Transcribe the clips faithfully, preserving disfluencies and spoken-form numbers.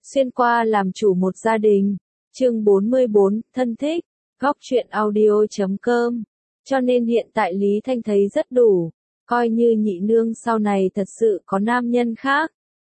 Xuyên qua làm chủ một gia đình. Chương bốn mươi bốn, thân thích. Góc truyện audio chấm com. Cho nên hiện tại Lý Thanh thấy rất đủ. Coi như nhị nương sau này thật sự có nam nhân khác.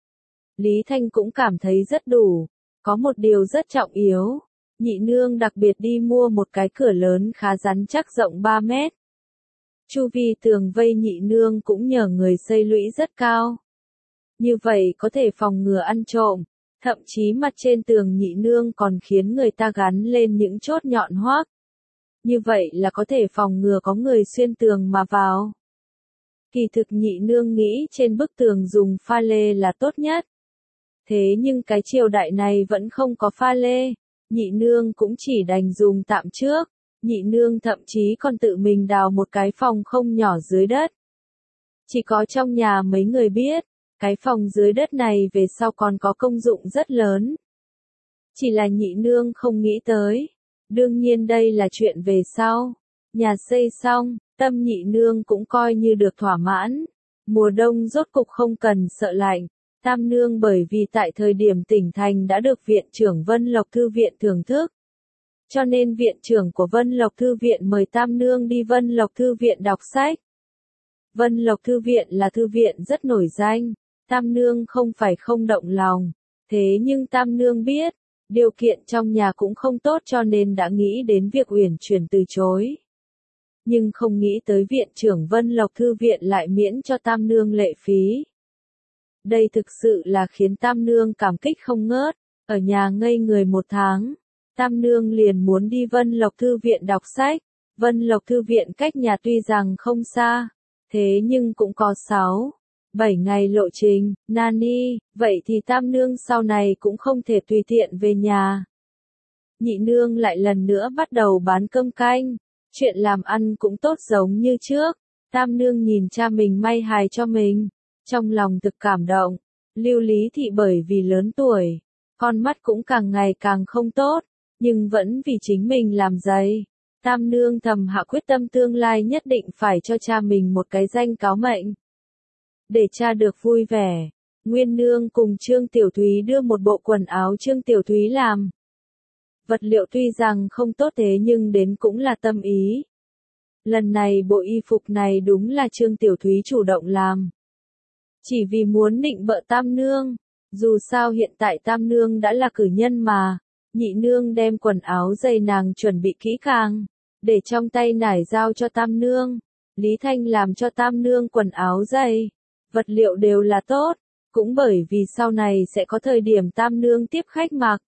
Lý Thanh cũng cảm thấy rất đủ. Có một điều rất trọng yếu. Nhị nương đặc biệt đi mua một cái cửa lớn khá rắn chắc rộng ba mét. Chu vi tường vây nhị nương cũng nhờ người xây lũy rất cao. Như vậy có thể phòng ngừa ăn trộm. Thậm chí mặt trên tường nhị nương còn khiến người ta gắn lên những chốt nhọn hoác. Như vậy là có thể phòng ngừa có người xuyên tường mà vào. Kỳ thực nhị nương nghĩ trên bức tường dùng pha lê là tốt nhất. Thế nhưng cái triều đại này vẫn không có pha lê. Nhị nương cũng chỉ đành dùng tạm trước. Nhị nương thậm chí còn tự mình đào một cái phòng không nhỏ dưới đất. Chỉ có trong nhà mấy người biết. Cái phòng dưới đất này về sau còn có công dụng rất lớn. Chỉ là nhị nương không nghĩ tới. Đương nhiên đây là chuyện về sau. Nhà xây xong, tâm nhị nương cũng coi như được thỏa mãn. Mùa đông rốt cục không cần sợ lạnh. Tam nương bởi vì tại thời điểm tỉnh thành đã được viện trưởng Vân Lộc Thư viện thưởng thức. Cho nên viện trưởng của Vân Lộc Thư viện mời Tam nương đi Vân Lộc Thư viện đọc sách. Vân Lộc Thư viện là thư viện rất nổi danh. Tam nương không phải không động lòng. Thế nhưng Tam nương biết, điều kiện trong nhà cũng không tốt cho nên đã nghĩ đến việc uyển chuyển từ chối. Nhưng không nghĩ tới viện trưởng Vân Lộc Thư viện lại miễn cho Tam nương lệ phí. Đây thực sự là khiến Tam nương cảm kích không ngớt. Ở nhà ngây người một tháng, Tam nương liền muốn đi Vân Lộc Thư viện đọc sách. Vân Lộc Thư viện cách nhà tuy rằng không xa, thế nhưng cũng có sáu, bảy ngày lộ trình. Nani, vậy thì Tam nương sau này cũng không thể tùy tiện về nhà. Nhị nương lại lần nữa bắt đầu bán cơm canh. Chuyện làm ăn cũng tốt giống như trước. Tam nương nhìn cha mình may hài cho mình. Trong lòng thực cảm động. Lưu Lý Thị bởi vì lớn tuổi, con mắt cũng càng ngày càng không tốt, nhưng vẫn vì chính mình làm dày. Tam nương thầm hạ quyết tâm tương lai nhất định phải cho cha mình một cái danh cáo mệnh. Để cha được vui vẻ, Nguyên nương cùng Trương Tiểu Thúy đưa một bộ quần áo Trương Tiểu Thúy làm. Vật liệu tuy rằng không tốt thế nhưng đến cũng là tâm ý. Lần này bộ y phục này đúng là Trương Tiểu Thúy chủ động làm. Chỉ vì muốn nịnh bợ Tam nương. Dù sao hiện tại Tam nương đã là cử nhân mà. Nhị nương đem quần áo dày nàng chuẩn bị kỹ càng. Để trong tay nải giao cho Tam nương. Lý Thanh làm cho Tam nương quần áo dày. Vật liệu đều là tốt. Cũng bởi vì sau này sẽ có thời điểm Tam nương tiếp khách mặc.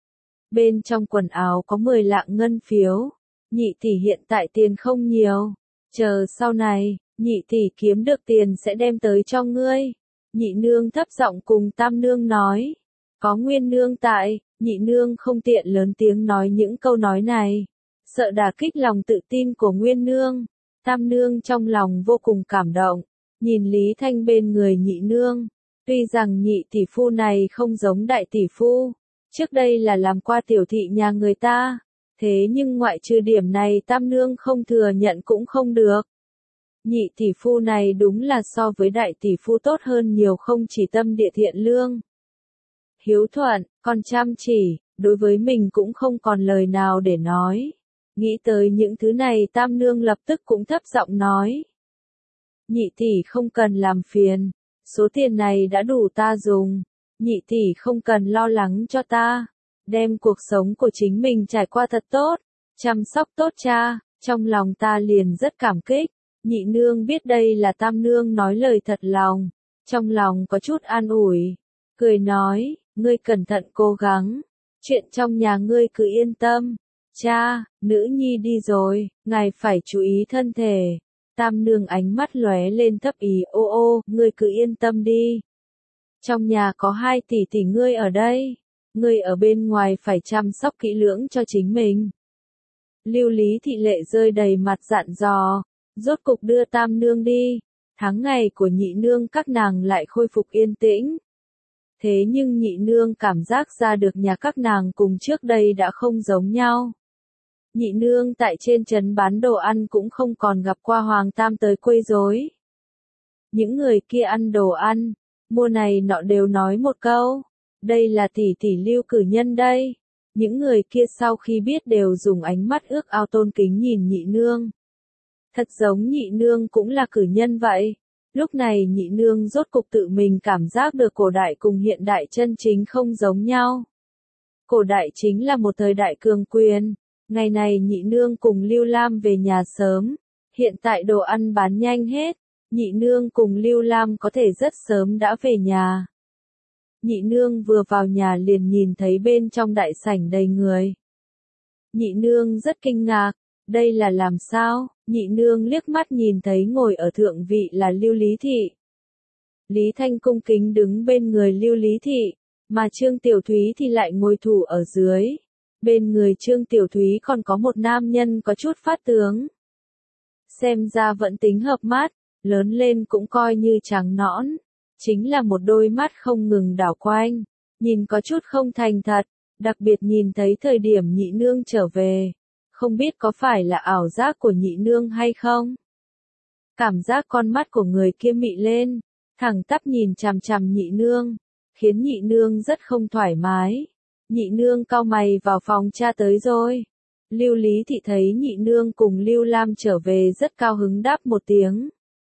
Bên trong quần áo có mười lạng ngân phiếu. Nhị tỷ hiện tại tiền không nhiều. Chờ sau này, nhị tỷ kiếm được tiền sẽ đem tới cho ngươi. Nhị nương thấp giọng cùng Tam nương nói. Có Nguyên nương tại, nhị nương không tiện lớn tiếng nói những câu nói này. Sợ đả kích lòng tự tin của Nguyên nương. Tam nương trong lòng vô cùng cảm động. Nhìn Lý Thanh bên người nhị nương. Tuy rằng nhị tỷ phu này không giống đại tỷ phu. Trước đây là làm qua tiểu thị nhà người ta. Thế nhưng ngoại trừ điểm này Tam nương không thừa nhận cũng không được. Nhị tỷ phu này đúng là so với đại tỷ phu tốt hơn nhiều, không chỉ tâm địa thiện lương, hiếu thuận, còn chăm chỉ, đối với mình cũng không còn lời nào để nói. Nghĩ tới những thứ này Tam nương lập tức cũng thấp giọng nói. Nhị tỷ không cần làm phiền, số tiền này đã đủ ta dùng. Nhị tỷ không cần lo lắng cho ta, đem cuộc sống của chính mình trải qua thật tốt, chăm sóc tốt cha, trong lòng ta liền rất cảm kích. Nhị nương biết đây là Tam nương nói lời thật lòng, trong lòng có chút an ủi, cười nói, ngươi cẩn thận cố gắng, chuyện trong nhà ngươi cứ yên tâm. Cha, nữ nhi đi rồi, ngài phải chú ý thân thể. Tam nương ánh mắt lóe lên thấp ý, ô ô, ngươi cứ yên tâm đi. Trong nhà có hai tỷ tỷ ngươi ở đây, ngươi ở bên ngoài phải chăm sóc kỹ lưỡng cho chính mình. Lưu Lý Thị lệ rơi đầy mặt dặn dò, rốt cục đưa Tam nương đi. Tháng ngày của nhị nương các nàng lại khôi phục yên tĩnh. Thế nhưng nhị nương cảm giác ra được nhà các nàng cùng trước đây đã không giống nhau. Nhị nương tại trên trấn bán đồ ăn cũng không còn gặp qua Hoàng Tam tới quấy rối. Những người kia ăn đồ ăn, mua này nọ đều nói một câu, Đây là tỷ tỷ Lưu cử nhân đây. Những người kia sau khi biết đều dùng ánh mắt ước ao tôn kính nhìn nhị nương. Thật giống nhị nương cũng là cử nhân vậy. Lúc này nhị nương rốt cục tự mình cảm giác được cổ đại cùng hiện đại chân chính không giống nhau. Cổ đại chính là một thời đại cường quyền. Ngày này nhị nương cùng Lưu Lam về nhà sớm. Hiện tại đồ ăn bán nhanh hết. Nhị nương cùng Lưu Lam có thể rất sớm đã về nhà. Nhị nương vừa vào nhà liền nhìn thấy bên trong đại sảnh đầy người. Nhị nương rất kinh ngạc, đây là làm sao? Nhị nương liếc mắt nhìn thấy ngồi ở thượng vị là Lưu Lý Thị. Lý Thanh cung kính đứng bên người Lưu Lý Thị, mà Trương Tiểu Thúy thì lại ngồi thủ ở dưới. Bên người Trương Tiểu Thúy còn có một nam nhân có chút phát tướng. Xem ra vẫn tính hợp mắt, lớn lên cũng coi như trắng nõn. Chính là một đôi mắt không ngừng đảo quanh, nhìn có chút không thành thật, đặc biệt nhìn thấy thời điểm nhị nương trở về. Không biết có phải là ảo giác của nhị nương hay không? Cảm giác con mắt của người kia mị lên, thẳng tắp nhìn chằm chằm nhị nương, khiến nhị nương rất không thoải mái. Nhị nương cau mày vào phòng cha tới rồi. Lưu Lý Thị thấy nhị nương cùng Lưu Lam trở về rất cao hứng đáp một tiếng.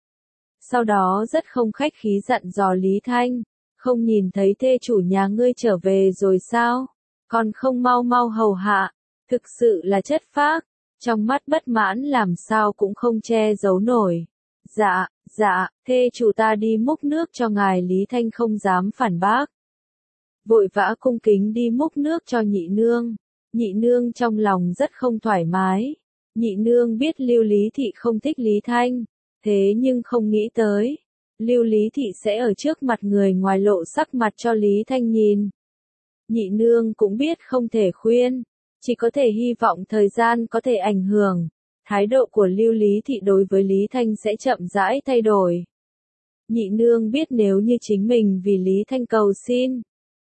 Sau đó rất không khách khí dặn dò Lý Thanh, không nhìn thấy thê chủ nhà ngươi trở về rồi sao? Còn không mau mau hầu hạ, thực sự là chất phác, trong mắt bất mãn làm sao cũng không che giấu nổi. Dạ, dạ, thê chủ ta đi múc nước cho ngài. Lý Thanh không dám phản bác. Vội vã cung kính đi múc nước cho nhị nương. Nhị nương trong lòng rất không thoải mái. Nhị nương biết Lưu Lý Thị không thích Lý Thanh. Thế nhưng không nghĩ tới, Lưu Lý Thị sẽ ở trước mặt người ngoài lộ sắc mặt cho Lý Thanh nhìn. Nhị nương cũng biết không thể khuyên, chỉ có thể hy vọng thời gian có thể ảnh hưởng, thái độ của Lưu Lý Thị đối với Lý Thanh sẽ chậm rãi thay đổi. Nhị nương biết nếu như chính mình vì Lý Thanh cầu xin,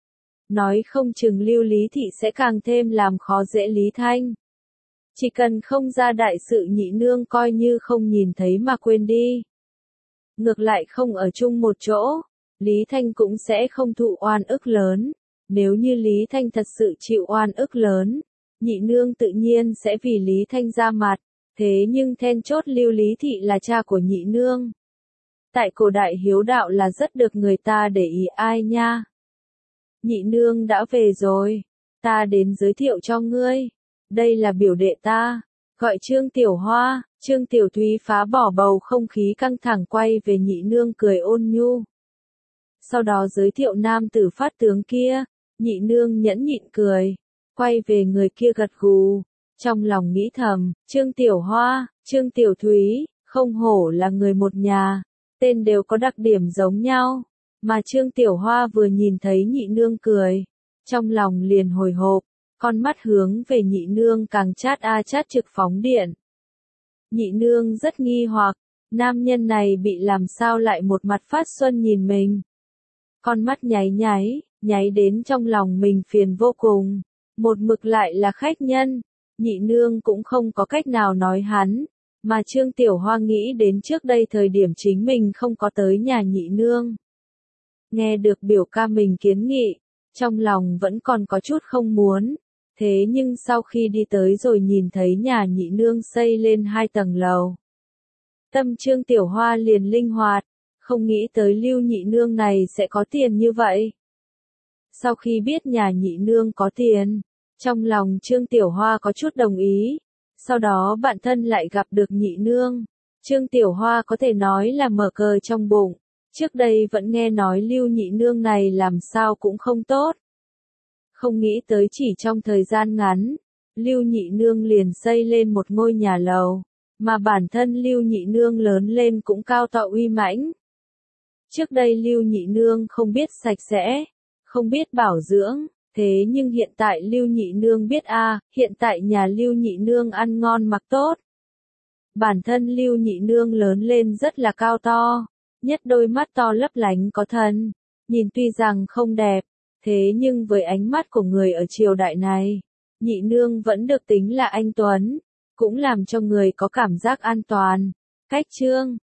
nói không chừng Lưu Lý Thị sẽ càng thêm làm khó dễ Lý Thanh. Chỉ cần không ra đại sự nhị nương coi như không nhìn thấy mà quên đi. Ngược lại không ở chung một chỗ, Lý Thanh cũng sẽ không thụ oan ức lớn. Nếu như Lý Thanh thật sự chịu oan ức lớn, nhị nương tự nhiên sẽ vì Lý Thanh ra mặt. Thế nhưng then chốt Lưu Lý Thị là cha của nhị nương. Tại cổ đại hiếu đạo là rất được người ta để ý ai nha. Nhị nương đã về rồi, ta đến giới thiệu cho ngươi. Đây là biểu đệ ta, gọi Trương Tiểu Hoa. Trương Tiểu Thúy phá bỏ bầu không khí căng thẳng quay về nhị nương cười ôn nhu. Sau đó giới thiệu nam tử phát tướng kia, nhị nương nhẫn nhịn cười, quay về người kia gật gù, trong lòng nghĩ thầm, Trương Tiểu Hoa, Trương Tiểu Thúy, không hổ là người một nhà, tên đều có đặc điểm giống nhau, mà Trương Tiểu Hoa vừa nhìn thấy nhị nương cười, trong lòng liền hồi hộp. Con mắt hướng về nhị nương càng chát a chát trực phóng điện. Nhị nương rất nghi hoặc, nam nhân này bị làm sao lại một mặt phát xuân nhìn mình. Con mắt nháy nháy, nháy đến trong lòng mình phiền vô cùng. Một mực lại là khách nhân, nhị nương cũng không có cách nào nói hắn. Mà Trương Tiểu Hoa nghĩ đến trước đây thời điểm chính mình không có tới nhà nhị nương. Nghe được biểu ca mình kiến nghị, trong lòng vẫn còn có chút không muốn. Thế nhưng sau khi đi tới rồi nhìn thấy nhà nhị nương xây lên hai tầng lầu. Tâm Trương Tiểu Hoa liền linh hoạt, không nghĩ tới Lưu nhị nương này sẽ có tiền như vậy. Sau khi biết nhà nhị nương có tiền, trong lòng Trương Tiểu Hoa có chút đồng ý. Sau đó bạn thân lại gặp được nhị nương. Trương Tiểu Hoa có thể nói là mở cờ trong bụng. Trước đây vẫn nghe nói Lưu nhị nương này làm sao cũng không tốt. Không nghĩ tới chỉ trong thời gian ngắn, Lưu nhị nương liền xây lên một ngôi nhà lầu, mà bản thân Lưu nhị nương lớn lên cũng cao to uy mãnh. Trước đây Lưu nhị nương không biết sạch sẽ, không biết bảo dưỡng, thế nhưng hiện tại Lưu nhị nương biết a, à, hiện tại nhà Lưu nhị nương ăn ngon mặc tốt. Bản thân Lưu nhị nương lớn lên rất là cao to, nhất đôi mắt to lấp lánh có thần, nhìn tuy rằng không đẹp. Thế nhưng với ánh mắt của người ở triều đại này, nhị nương vẫn được tính là anh tuấn, cũng làm cho người có cảm giác an toàn. Cách chương